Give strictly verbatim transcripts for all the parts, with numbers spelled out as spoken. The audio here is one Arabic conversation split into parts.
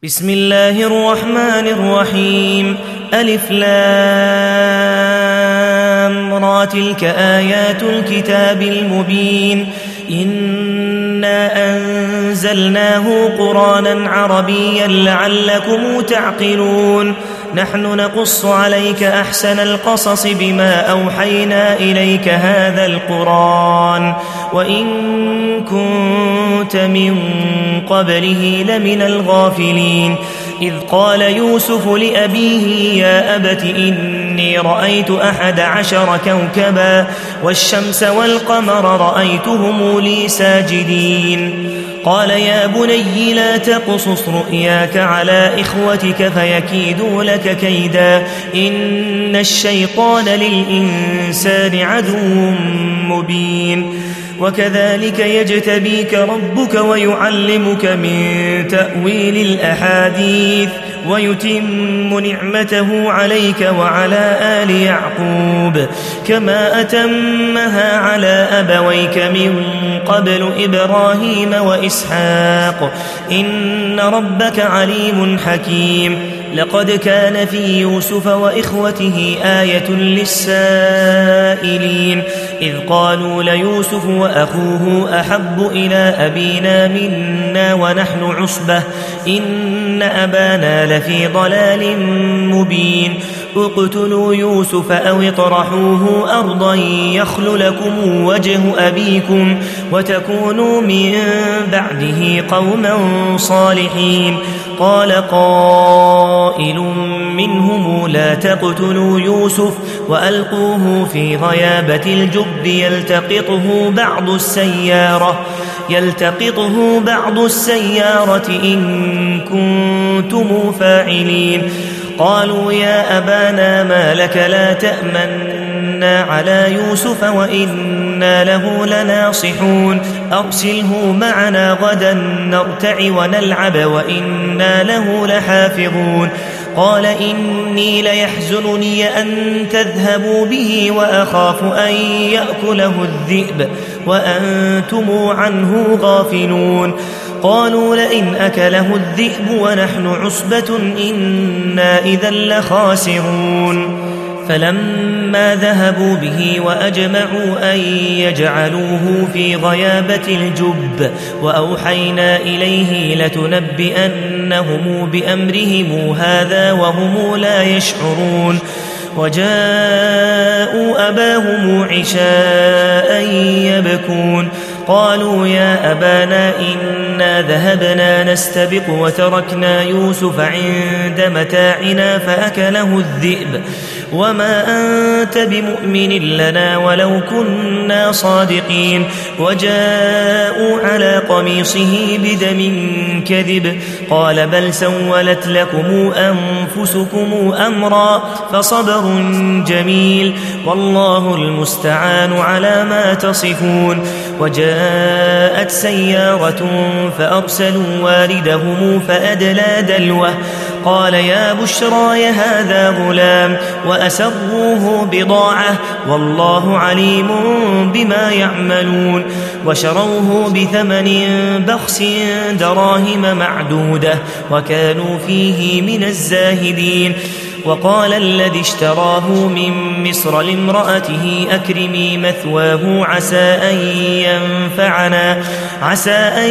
بسم الله الرحمن الرحيم. ألف لام را تلك آيات الكتاب المبين. إنا أنزلناه قرآنا عربيا لعلكم تعقلون. نحن نقص عليك أحسن القصص بما أوحينا إليك هذا القرآن وإن كنت من قبله لمن الغافلين. إذ قال يوسف لأبيه يا أبت إني رأيت أحد عشر كوكبا والشمس والقمر رأيتهم لي ساجدين. قال يا بني لا تقصص رؤياك على إخوتك فيكيدوا لك كيدا إن الشيطان للإنسان عدو مبين. وكذلك يجتبيك ربك ويعلمك من تأويل الأحاديث ويتم نعمته عليك وعلى آل يعقوب كما أتمها على أبويك من قبل إبراهيم وإسحاق إن ربك عليم حكيم. لقد كان في يوسف وإخوته آية للسائلين إذ قالوا ليوسف وأخوه أحب إلى أبينا منا ونحن عصبة إن أبانا لفي ضلال مبين. اقتلوا يوسف أو اطرحوه أرضا يخل لكم وجه أبيكم وتكونوا من بعده قوما صالحين. قال قائل منهم لا تقتلوا يوسف وألقوه في غيابة الجب يلتقطه بعض السيارة يلتقطه بعض السيارة إن كنتم فاعلين. قالوا يا أبانا ما لك لا تأمنا على يوسف وإنا له لناصحون أرسله معنا غدا نرتع ونلعب وإنا له لحافظون. قال إني ليحزنني أن تذهبوا به وأخاف أن يأكله الذئب وأنتم عنه غافلون. قالوا لئن أكله الذئب ونحن عصبة إنا إذا لخاسرون. فلما ذهبوا به وأجمعوا أن يجعلوه في غيابة الجب وأوحينا إليه لتنبئنهم بأمرهم هذا وهم لا يشعرون. وجاءوا أباهم عشاء يبكون. قالوا يا أبانا إنا ذهبنا نستبق وتركنا يوسف عند متاعنا فأكله الذئب وما أنت بمؤمن لنا ولو كنا صادقين. وجاءوا على قميصه بدم كذب قال بل سولت لكم أنفسكم أمرا فصبر جميل والله المستعان على ما تصفون. وجاءت سيارة فأرسلوا واردهم فأدلى دلوه قال يا بشرى هذا غلام وأسروه بضاعة والله عليم بما يعملون. وشروه بثمن بخس دراهم معدودة وكانوا فيه من الزاهدين. وقال الذي اشتراه من مصر لامرأته أكرمي مثواه عسى أن ينفعنا, عسى أن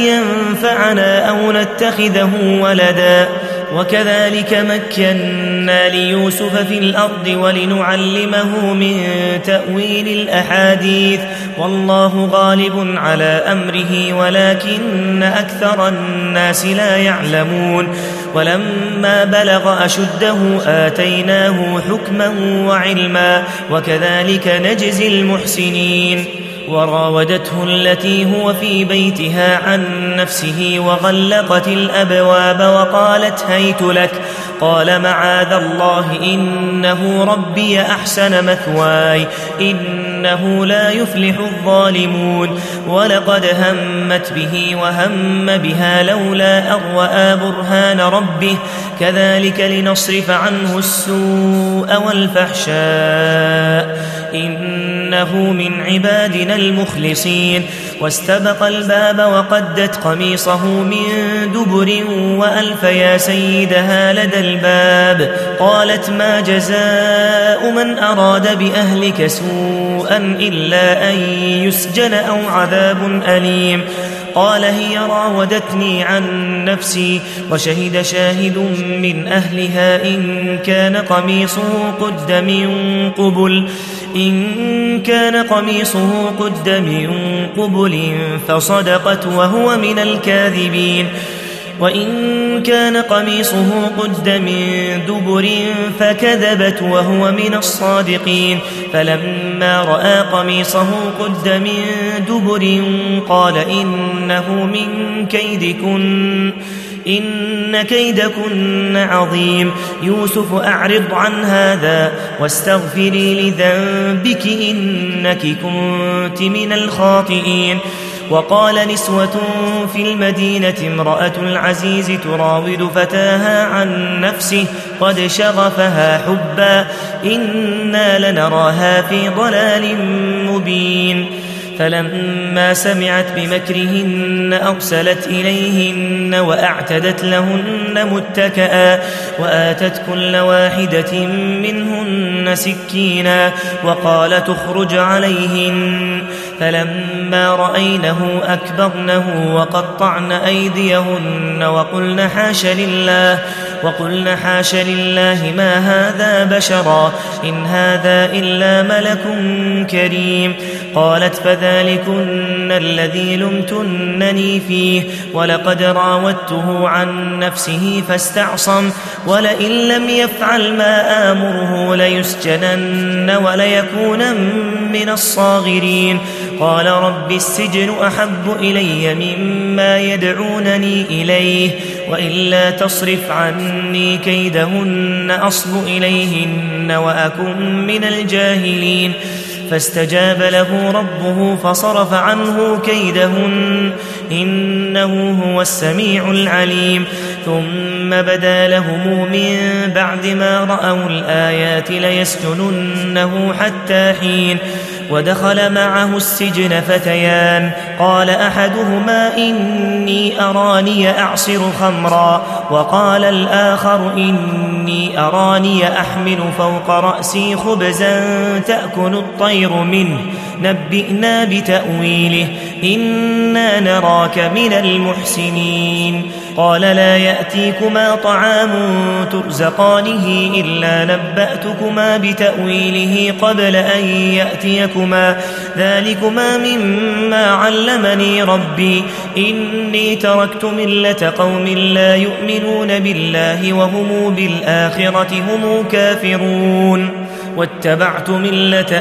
ينفعنا أو نتخذه ولدا. وكذلك مكنا ليوسف في الأرض ولنعلمه من تأويل الأحاديث والله غالب على أمره ولكن أكثر الناس لا يعلمون. ولما بلغ أشده آتيناه حكما وعلما وكذلك نجزي المحسنين. وراودته التي هو في بيتها عن نفسه وغلقت الأبواب وقالت هيت لك قال معاذ الله إنه ربي أحسن مثواي إنه لا يفلح الظالمون. ولقد همت به وهم بها لولا أن رأى برهان ربه كذلك لنصرف عنه السوء والفحشاء إن إنه من عبادنا المخلصين. واستبق الباب وقدت قميصه من دبر وألف يا سيدها لدى الباب. قالت ما جزاء من أراد بأهلك سوءا إلا أن يسجن أو عذاب أليم. قال هي راودتني عن نفسي وشهد شاهد من أهلها إن كان قميصه قد من قبل إن كان قميصه قد من قبل فصدقت وهو من الكاذبين وإن كان قميصه قد من دبر فكذبت وهو من الصادقين. فلما رأى قميصه قد من دبر قال إنه من كيدكن إن كيدكن عظيم. يوسف أعرض عن هذا واستغفري لذنبك إنك كنت من الخاطئين. وقال نسوة في المدينة امرأة العزيز تراود فتاها عن نفسه قد شغفها حبا إنا لنراها في ضلال مبين. فلما سمعت بمكرهن أرسلت إليهن وأعتدت لهن متكئا وآتت كل واحدة منهن سكينا وقال تخرج عليهن. فلما رأينه أكبرنه وقطعن أيديهن وقلن حاش لله وقلن حاش لله ما هذا بشرا إن هذا إلا ملك كريم. قالت فذلكن الذي لمتنني فيه ولقد راودته عن نفسه فاستعصم ولئن لم يفعل ما آمره ليسجنن وليكون من الصاغرين. قال رب السجن أحب إلي مما يدعونني إليه وإلا تصرف عني كيدهن أصب إليهن وأكن من الجاهلين. فاستجاب له ربه فصرف عنه كيدهن إنه هو السميع العليم. ثم بدا لهم من بعد ما رأوا الآيات ليسجننه حتى حين. ودخل معه السجن فتيان قال أحدهما إني أراني أعصر خمرا وقال الآخر إني أراني أحمل فوق رأسي خبزا تأكل الطير منه نبئنا بتأويله إنا نراك من المحسنين. قال لا يأتيكما طعام ترزقانه إلا نبأتكما بتأويله قبل أن يأتيكما ذلكما مما علمني ربي إني تركت ملة قوم لا يؤمنون بالله وهم بالآخرة هم كافرون واتبعت ملة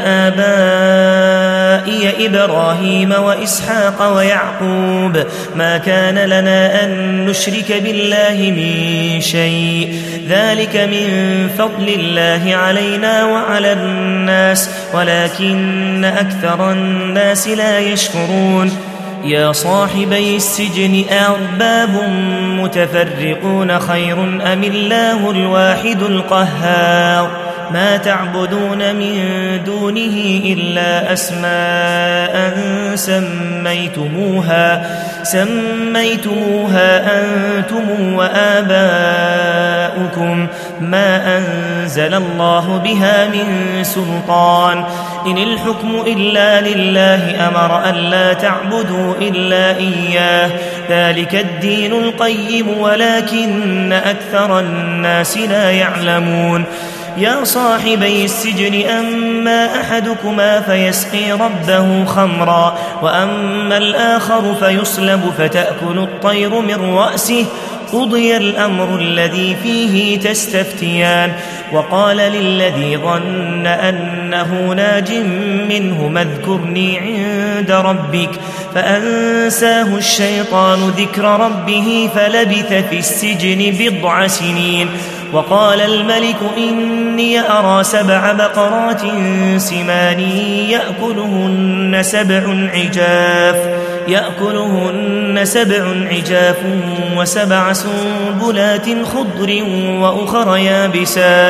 آبائي إبراهيم وإسحاق ويعقوب ما كان لنا أن نشرك بالله من شيء ذلك من فضل الله علينا وعلى الناس ولكن أكثر الناس لا يشكرون. يا صاحبي السجن أأرباب متفرقون خير أم الله الواحد القهار ما تعبدون من دونه إلا أسماء سميتموها سميتموها أنتم وآباؤكم ما أنزل الله بها من سلطان إن الحكم إلا لله أمر ألا تعبدوا إلا إياه ذلك الدين القيم ولكن أكثر الناس لا يعلمون. يا صاحبي السجن أما أحدكما فيسقي ربه خمرا وأما الآخر فيصلب فتأكل الطير من رأسه قضي الأمر الذي فيه تستفتيان. وقال للذي ظن أنه ناج منه اذكرني عند ربك فأنساه الشيطان ذكر ربه فلبث في السجن بضع سنين. وقال الملك إني أرى سبع بقرات سمان يأكلهن سبع عجاف يأكلهن سبع عجاف وسبع سنبلات خضر وأخر يابسات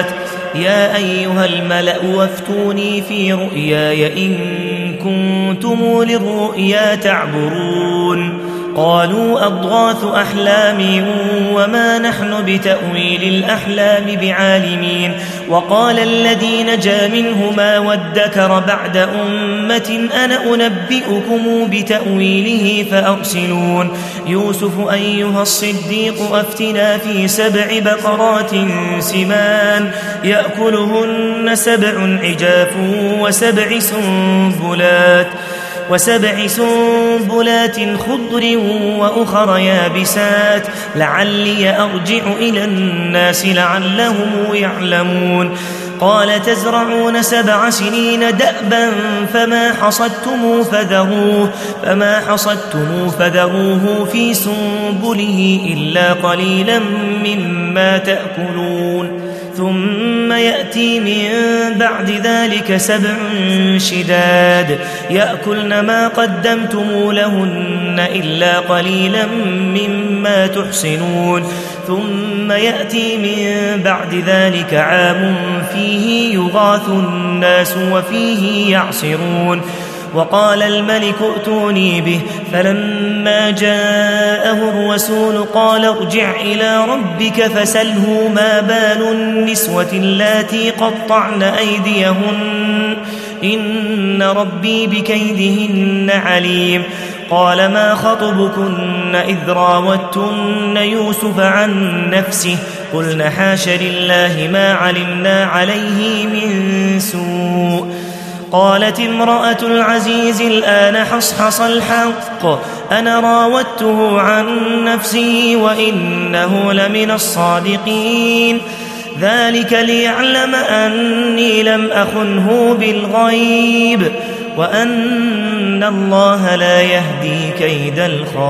يا أيها الملأ وافتوني في رؤياي إن كنتم للرؤيا تعبرون قالوا أضغاث أحلام وما نحن بتأويل الأحلام بعالمين وقال الذي نجا منهما وادكر بعد أمة أنا أنبئكم بتأويله فأرسلون يوسف أيها الصديق أفتنا في سبع بقرات سمان يأكلهن سبع عجاف وسبع سنبلات وسبع سنبلات خضر وأخر يابسات لعلي أرجع إلى الناس لعلهم يعلمون قال تزرعون سبع سنين دأبا فما حصدتم فذروه فما حصدتم فذروه في سنبله إلا قليلا مما تأكلون ثم يأتي من بعد ذلك سبع شداد يأكلن ما قدمتم لهن إلا قليلا مما تحصنون ثم يأتي من بعد ذلك عام فيه يغاث الناس وفيه يعصرون وقال الملك ائتوني به فلما جاءه الرسول قال ارجع إلى ربك فسله ما بال النسوة اللاتي قطعن أيديهن إن ربي بكيدهن عليم قال ما خطبكن إذ راوتن يوسف عن نفسه قلن حاش لله ما علمنا عليه من سوء قالت امرأة العزيز الآن حصحص الحق أنا راودته عن نفسه وإنه لمن الصادقين ذلك ليعلم أني لم أخنه بالغيب وأن الله لا يهدي كيد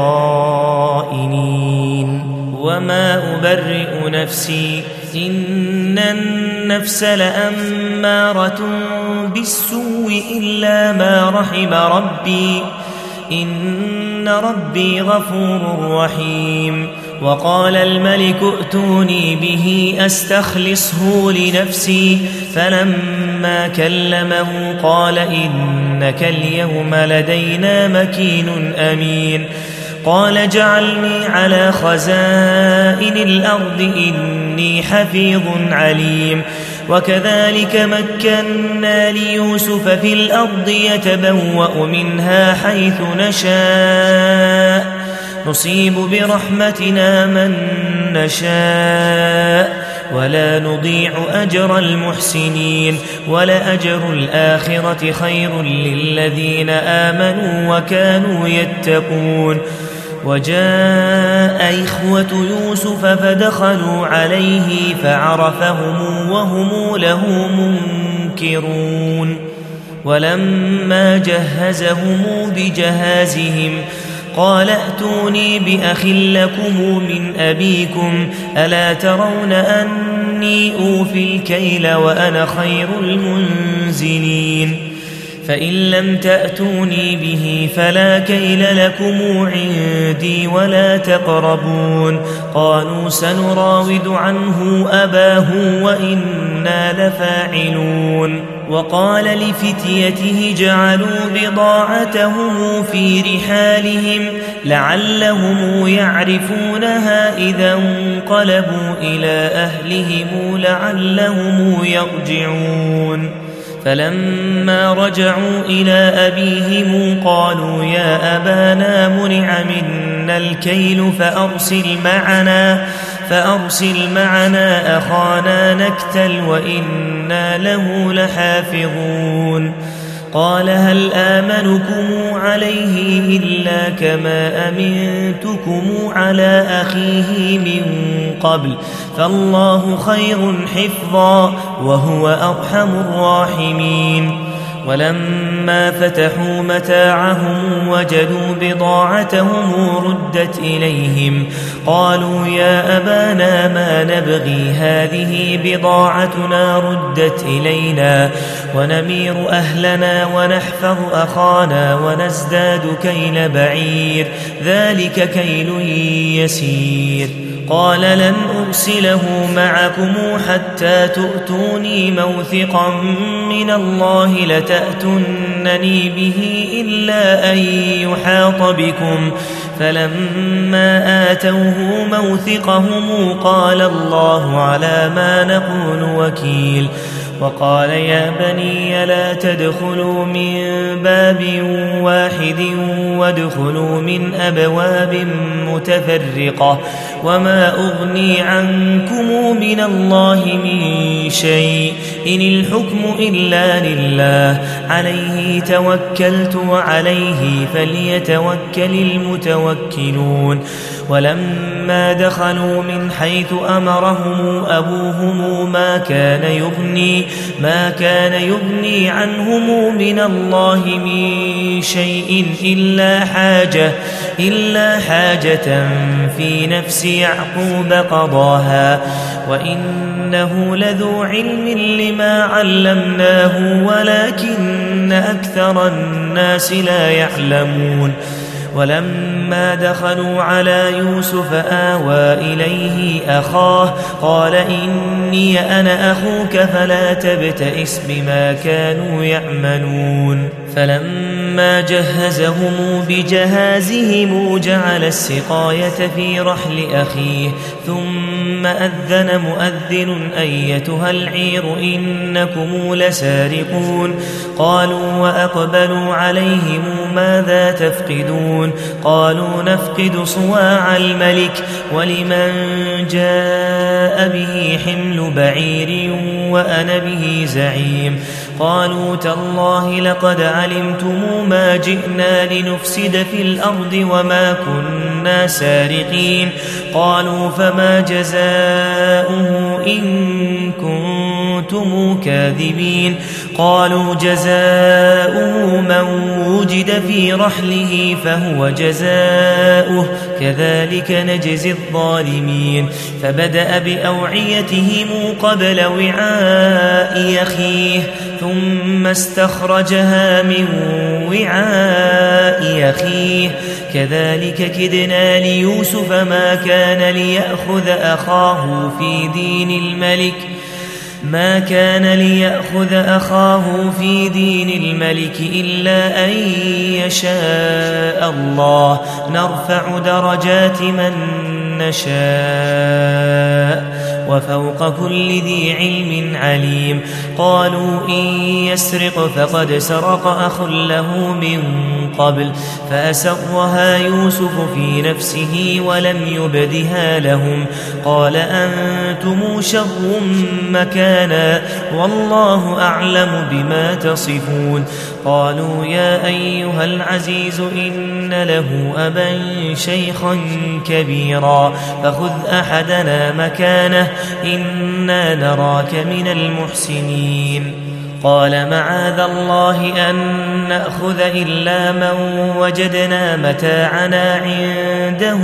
الخائنين وما أبرئ نفسي إن النفس لأمارة بالسوء إلا ما رحم ربي إن ربي غفور رحيم وقال الملك ائتوني به أستخلصه لنفسي فلما كلمه قال إنك اليوم لدينا مكين أمين قال جعلني على خزائن الأرض إني حفيظ عليم وكذلك مكنا ليوسف في الأرض يتبوأ منها حيث نشاء نصيب برحمتنا من نشاء ولا نضيع أجر المحسنين ولأجر الآخرة خير للذين آمنوا وكانوا يتقون وجاء إخوة يوسف فدخلوا عليه فعرفهم وهم له منكرون ولما جهزهم بجهازهم قال ائتوني بأخ لكم من أبيكم ألا ترون أني أوفي الكيل وأنا خير المنزلين فإن لم تأتوني به فلا كيل لكم عندي ولا تقربون قالوا سنراود عنه أباه وإنا لفاعلون وقال لفتيته جعلوا بضاعتهم في رحالهم لعلهم يعرفونها إذا انقلبوا إلى أهلهم لعلهم يرجعون فلما رجعوا إلى أبيهم قالوا يا أبانا منع منا الكيل فأرسل معنا فأرسل معنا أخانا نكتل وإنا له لحافظون قال هل آمنكم عليه إلا كما أمنتكم على أخيه من قبل فالله خير حفظا وهو أرحم الراحمين ولما فتحوا متاعهم وجدوا بضاعتهم ردت إليهم قالوا يا أبانا ما نبغي هذه بضاعتنا ردت إلينا ونمير أهلنا ونحفظ أخانا ونزداد كيل بعير ذلك كيل يسير قال لن أرسله معكم حتى تؤتوني موثقا من الله لتأتونني به إلا أن يحاط بكم. فلما آتوه موثقهم قال الله على ما نقول وكيل. وقال يا بني لا تدخلوا من باب واحد وادخلوا من أبواب متفرقة وما أغني عنكم من الله من شيء إن الحكم إلا لله عليه توكلت وعليه فليتوكل المتوكلون. ولما دخلوا من حيث أمرهم أبوهم ما كان يغني ما كان يغني عنهم من الله من شيء إلا حاجة إلا حاجة في نفس يعقوب قضاها وإنه لذو علم لما علمناه ولكن أكثر الناس لا يعلمون. ولما دخلوا على يوسف آوى إليه أخاه قال إني أنا أخوك فلا تبتئس بما كانوا يعملون. فلما جهزهم بجهازهم جعل السقاية في رحل أخيه ثم أذن مؤذن أيتها العير إنكم لسارقون. قالوا وأقبلوا عليهم ماذا تفقدون؟ قالوا نفقد صواع الملك ولمن جاء به حمل بعير وأنا به زعيم. قالوا تالله لقد علمتم ما جئنا لنفسد في الأرض وما كنا سارقين. قالوا فما جزاؤه إن كنتم كاذبين؟ قالوا جزاؤه من وجد في رحله فهو جزاؤه كذلك نجزي الظالمين. فبدأ بأوعيتهم قبل وعاء أخيه ثم استخرجها من وعاء أخيه كذلك كدنا ليوسف ما كان ليأخذ أخاه في دين الملك ما كان ليأخذ أخاه في دين الملك إلا أن يشاء الله نرفع درجات من نشاء وفوق كل ذي علم عليم. قالوا إن يسرق فقد سرق أخ له من قبل فأسرها يوسف في نفسه ولم يبدها لهم. قال أنتم شر مكانا والله أعلم بما تصفون. قالوا يا أيها العزيز إن له أبا شيخا كبيرا فخذ أحدنا مكانه إنا نراك من المحسنين. قال معاذ الله أن نأخذ إلا من وجدنا متاعنا عنده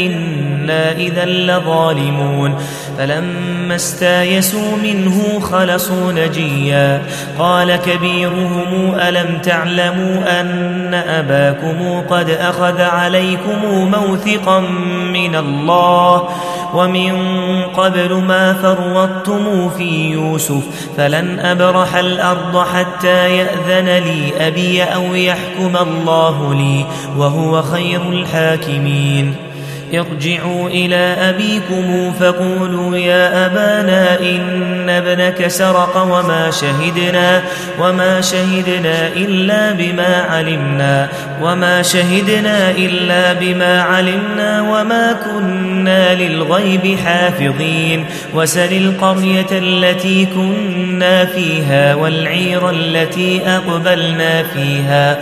إنا إذا لظالمون. فلما استايسوا منه خلصوا نجيا. قال كبيرهم ألم تعلموا أن أباكم قد أخذ عليكم موثقا من الله ومن قبل ما فرطتم في يوسف فلن أبرح الأرض حتى يأذن لي أبي أو يحكم الله لي وهو خير الحاكمين. ارجعوا إلى أبيكم فقولوا يا أبانا إن ابنك سرق وما شهدنا وما شهدنا إلا بما علمنا وما شهدنا إلا بما علمنا وما كنا للغيب حافظين. وسل القرية التي كنا فيها والعير التي أقبلنا فيها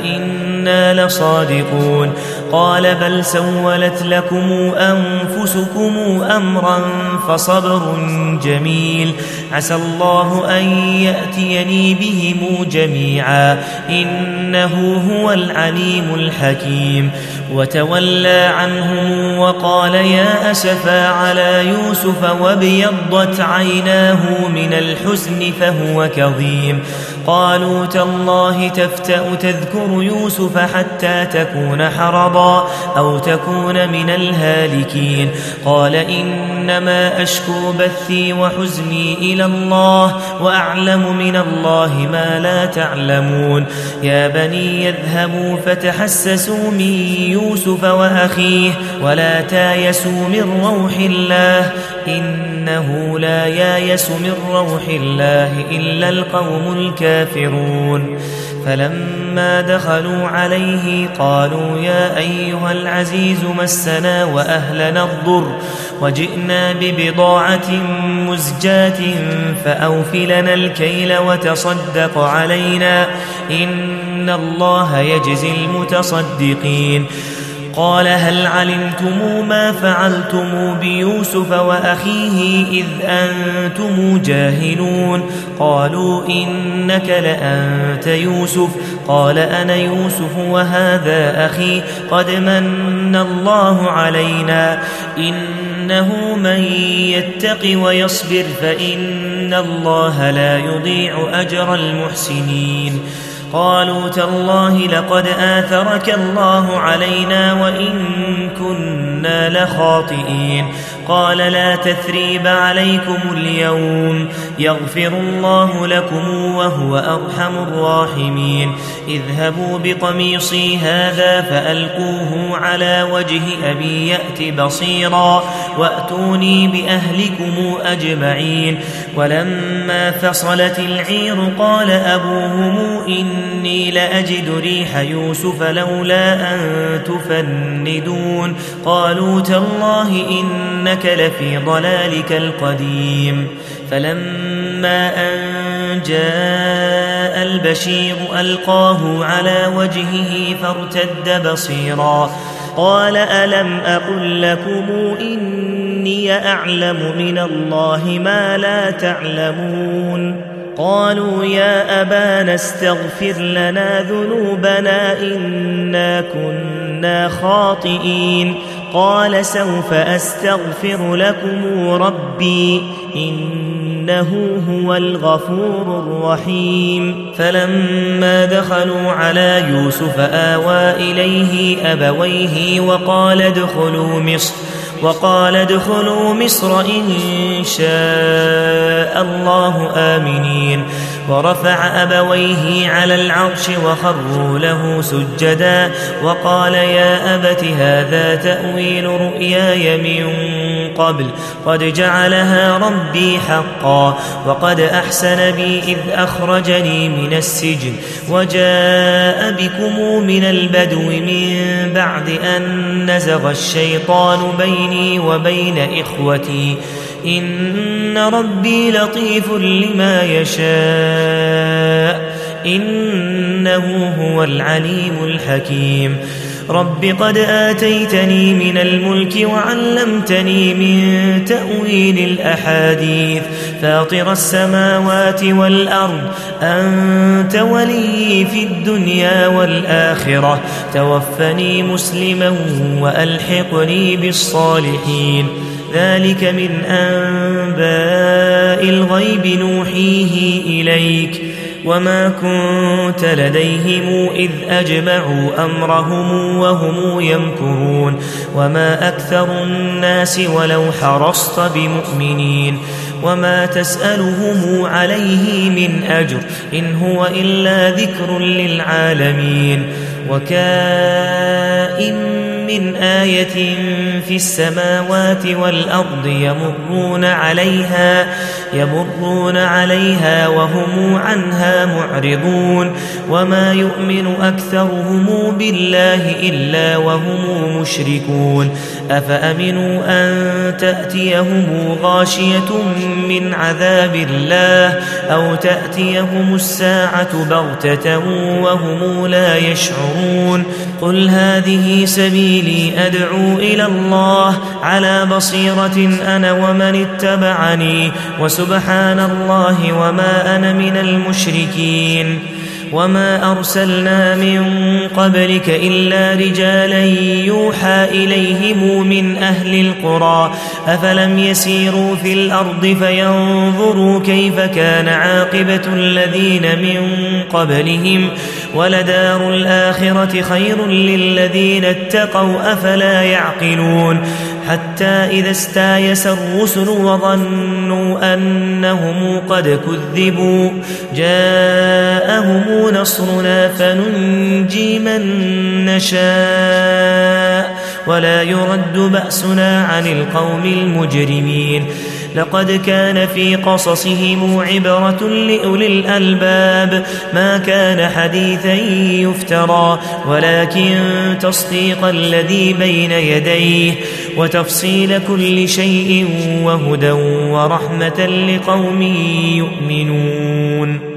وإنا لصادقون. قال بل سولت لكم أنفسكم أمرا فصبر جميل عسى الله أن يأتيني بهم جميعا إنه هو العليم الحكيم. وتولى عنهم وقال يا أسفا على يوسف وابيضت عيناه من الحزن فهو كظيم. قالوا تالله تفتأ تذكر يوسف حتى تكون حرضا أو تكون من من الهالكين قال إنما أشكو بثي وحزني إلى الله وأعلم من الله ما لا تعلمون يا بني يذهبوا فتحسسوا من يوسف وأخيه ولا تايسوا من روح الله إنه لا يايس من روح الله إلا القوم الكافرون فلما دخلوا عليه قالوا يا أيها العزيز مسنا وأهلنا الضر وجئنا ببضاعة مزجاة فأوف لنا الكيل وتصدق علينا إن الله يجزي المتصدقين قال هل علمتم ما فعلتم بيوسف وأخيه إذ أنتم جاهلون قالوا إنك لأنت يوسف قال أنا يوسف وهذا أخي قد من الله علينا إنه من يتق ويصبر فإن الله لا يضيع أجر المحسنين قالوا تالله لقد آثرك الله علينا وإن كنا لخاطئين قال لا تثريب عليكم اليوم يغفر الله لكم وهو أرحم الراحمين اذهبوا بقميصي هذا فألقوه على وجه أبي يأت بصيرا وأتوني بأهلكم أجمعين ولما فصلت العير قال أبوهم إني لأجد ريح يوسف لولا أن تفندون قالوا تالله إنك لفي ضلالك القديم فلما أن جاء البشير ألقاه على وجهه فارتد بصيرا قال ألم أقل لكم إني أعلم من الله ما لا تعلمون قالوا يا أبانا استغفر لنا ذنوبنا إنا كنا خاطئين قال سوف أستغفر لكم ربي إنه هو الغفور الرحيم فلما دخلوا على يوسف آوى إليه أبويه وقال ادخلوا مصر وقال ادخلوا مصر إن شاء الله آمنين ورفع أبويه على العرش وخروا له سجدا وقال يا أبت هذا تأويل رؤياي من قبل قد جعلها ربي حقا وقد أحسن بي إذ أخرجني من السجن وجاء بكم من البدو من بعد أن نزغ الشيطان بيني وبين إخوتي إن ربي لطيف لما يشاء إنه هو العليم الحكيم رب قد آتيتني من الملك وعلمتني من تأويل الأحاديث فاطر السماوات والأرض أنت ولي في الدنيا والآخرة توفني مسلما وألحقني بالصالحين ذلك من أنباء الغيب نوحيه إليك وما كنت لديهم إذ أجمعوا أمرهم وهم يمكرون وما أكثر الناس ولو حرصت بمؤمنين وما تسألهم عليه من أجر إن هو إلا ذكر للعالمين وكائن من آية في السماوات والأرض يمرون عليها يمرون عليها وهم عنها معرضون وما يؤمن أكثرهم بالله إلا وهم مشركون أفأمنوا أن تأتيهم غاشية من عذاب الله أو تأتيهم الساعة بغتة وهم لا يشعرون قل هذه سبيلي أدعو إلى الله على بصيرة أنا ومن اتبعني وسبحان الله وما أنا من المشركين وما أرسلنا من قبلك إلا رجالا يوحى إليهم من أهل القرى أفلم يسيروا في الأرض فينظروا كيف كان عاقبة الذين من قبلهم ولدار الآخرة خير للذين اتقوا أفلا يعقلون حتى إذا استيأس الرسل وظنوا أنهم قد كذبوا جاءهم نصرنا فننجي من نشاء ولا يرد بأسنا عن القوم المجرمين لقد كان في قصصهم عبرة لأولي الألباب ما كان حديثا يفترى ولكن تصديق الذي بين يديه وتفصيل كل شيء وهدى ورحمة لقوم يؤمنون